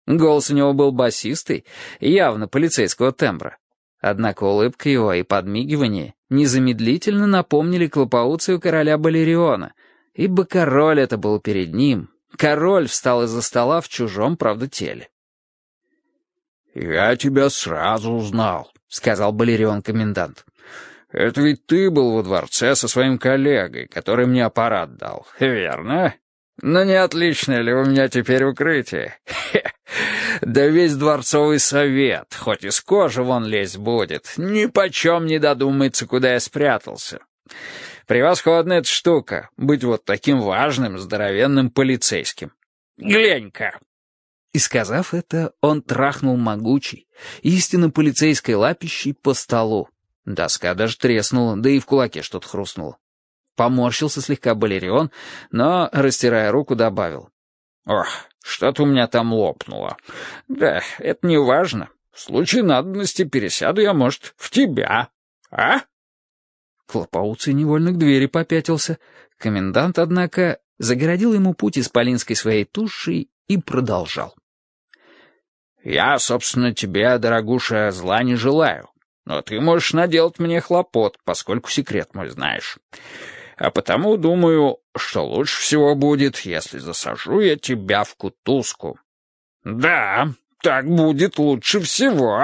Голос у него был басистый, явно полицейского тембра. Однако улыбка его и подмигивание незамедлительно напомнили Клопауцию короля Балериона, ибо король это был перед ним. Король встал из-за стола в чужом, правда, теле. «Я тебя сразу узнал», — сказал Балерион-комендант. «Это ведь ты был во дворце со своим коллегой, который мне аппарат дал, верно? Ну не отличное ли у меня теперь укрытие? Да весь дворцовый совет, хоть из кожи вон лезть будет, ни почем не додумается, куда я спрятался. Превосходная эта штука, быть вот таким важным, здоровенным полицейским. Глянь-ка!» И, сказав это, он трахнул могучий, истинно полицейской лапищей по столу. Доска даже треснула, да и в кулаке что-то хрустнуло. Поморщился слегка Балерион, но, растирая руку, добавил. «Ох, что-то у меня там лопнуло. Да, это не важно. В случае надобности пересяду я, может, в тебя. А?» Клопауций невольно к двери попятился. Комендант, однако, загородил ему путь исполинской своей тушей и продолжал. «Я, собственно, тебе, дорогуша, зла не желаю. Но ты можешь наделать мне хлопот, поскольку секрет мой знаешь. А потому думаю, что лучше всего будет, если засажу я тебя в кутузку». «Да, так будет лучше всего».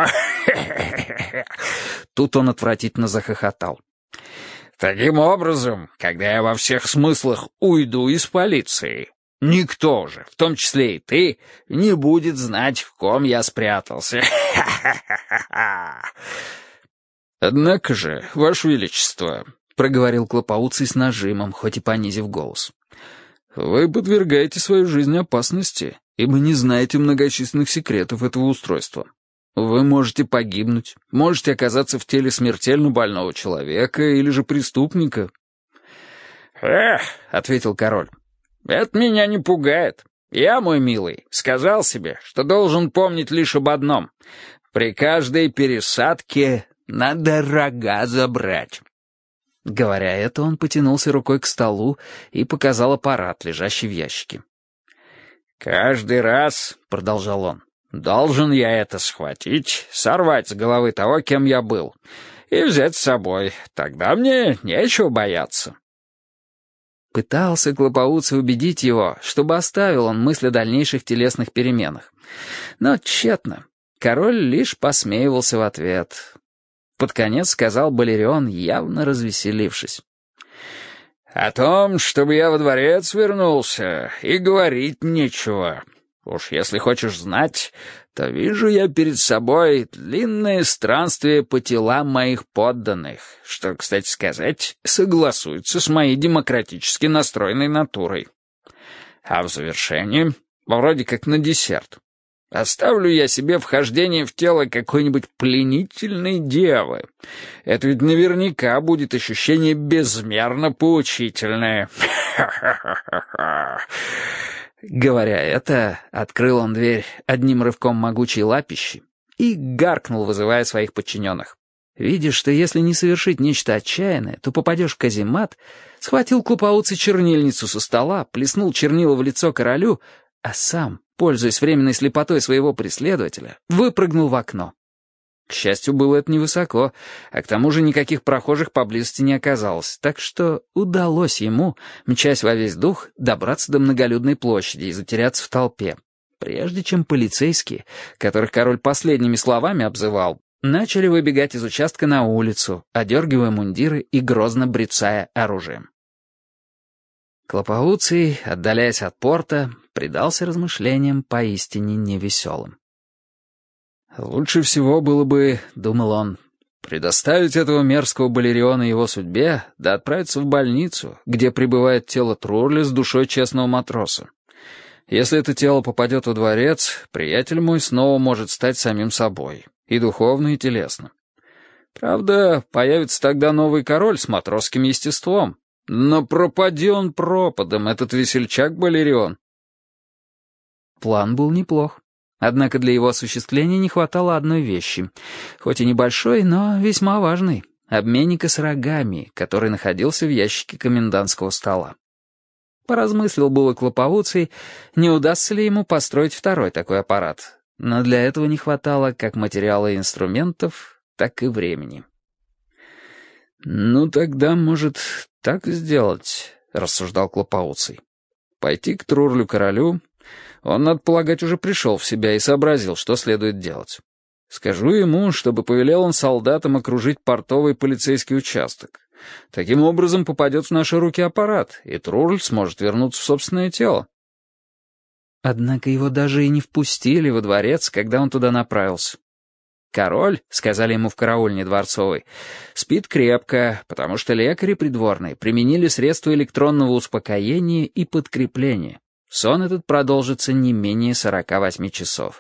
Тут он отвратительно захохотал. «Таким образом, когда я во всех смыслах уйду из полиции, никто уже, в том числе и ты, не будет знать, в ком я спрятался». «Однако же, Ваше Величество», — проговорил Клопауций с нажимом, хоть и понизив голос, «вы подвергаете свою жизнь опасности, ибо не знаете многочисленных секретов этого устройства. Вы можете погибнуть, можете оказаться в теле смертельно больного человека или же преступника». «Эх», — ответил король, — «это меня не пугает. Я, мой милый, сказал себе, что должен помнить лишь об одном. При каждой пересадке надо рога забрать». Говоря это, он потянулся рукой к столу и показал аппарат, лежащий в ящике. «Каждый раз, — продолжал он, — должен я это схватить, сорвать с головы того, кем я был, и взять с собой. Тогда мне нечего бояться». Пытался Клопауций убедить его, чтобы оставил он мысль о дальнейших телесных переменах. Но тщетно. Король лишь посмеивался в ответ. Под конец сказал Балерион, явно развеселившись. «О том, чтобы я во дворец вернулся, и говорить нечего. Уж если хочешь знать, то вижу я перед собой длинное странствие по телам моих подданных, что, кстати сказать, согласуется с моей демократически настроенной натурой. А в завершении, вроде как на десерт, оставлю я себе вхождение в тело какой-нибудь пленительной девы. Это ведь наверняка будет ощущение безмерно поучительное. Говоря это, открыл он дверь одним рывком могучей лапищи и гаркнул, вызывая своих подчиненных. Видя, что если не совершить нечто отчаянное, то попадешь в каземат, схватил Клопауций чернильницу со стола, плеснул чернила в лицо королю, а сам, пользуясь временной слепотой своего преследователя, выпрыгнул в окно. К счастью, было это невысоко, а к тому же никаких прохожих поблизости не оказалось, так что удалось ему, мчась во весь дух, добраться до многолюдной площади и затеряться в толпе, прежде чем полицейские, которых король последними словами обзывал, начали выбегать из участка на улицу, одергивая мундиры и грозно брецая оружием. Клопауций, отдаляясь от порта, предался размышлениям поистине невеселым. «Лучше всего было бы, — думал он, — предоставить этого мерзкого Балериона его судьбе, да отправиться в больницу, где пребывает тело Трурли с душой честного матроса. Если это тело попадет во дворец, приятель мой снова может стать самим собой, и духовно, и телесно. Правда, появится тогда новый король с матросским естеством, но пропади он пропадом, этот весельчак Балерион». План был неплох. Однако для его осуществления не хватало одной вещи, хоть и небольшой, но весьма важной — обменника с рогами, который находился в ящике комендантского стола. Поразмыслил было Клопоуций, не удастся ли ему построить второй такой аппарат. Но для этого не хватало как материала и инструментов, так и времени. «Ну, тогда, может, так сделать», — рассуждал Клопоуций. «Пойти к Трурлю-королю. Он, надо полагать, уже пришел в себя и сообразил, что следует делать. Скажу ему, чтобы повелел он солдатам окружить портовый полицейский участок. Таким образом попадет в наши руки аппарат, и Трурль сможет вернуться в собственное тело». Однако его даже и не впустили во дворец, когда он туда направился. «Король», — сказали ему в караульне дворцовой, — «спит крепко, потому что лекари придворные применили средства электронного успокоения и подкрепления. Сон этот продолжится не менее 48 часов».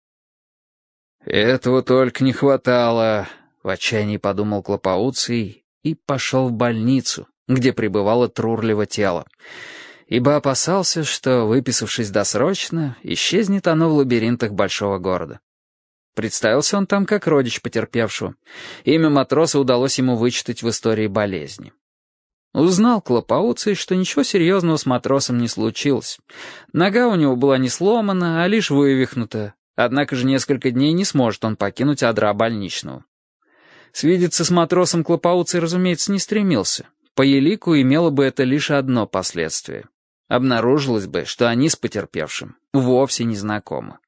«Этого только не хватало», — в отчаянии подумал Клопоуций и пошел в больницу, где пребывало Трурлево тело, ибо опасался, что, выписавшись досрочно, исчезнет оно в лабиринтах большого города. Представился он там как родич потерпевшего. Имя матроса удалось ему вычитать в истории болезни. Узнал Клопоуций, что ничего серьезного с матросом не случилось. Нога у него была не сломана, а лишь вывихнута. Однако же несколько дней не сможет он покинуть адра больничного. Свидеться с матросом Клопоуций, разумеется, не стремился. По елику имело бы это лишь одно последствие. Обнаружилось бы, что они с потерпевшим вовсе не знакомы.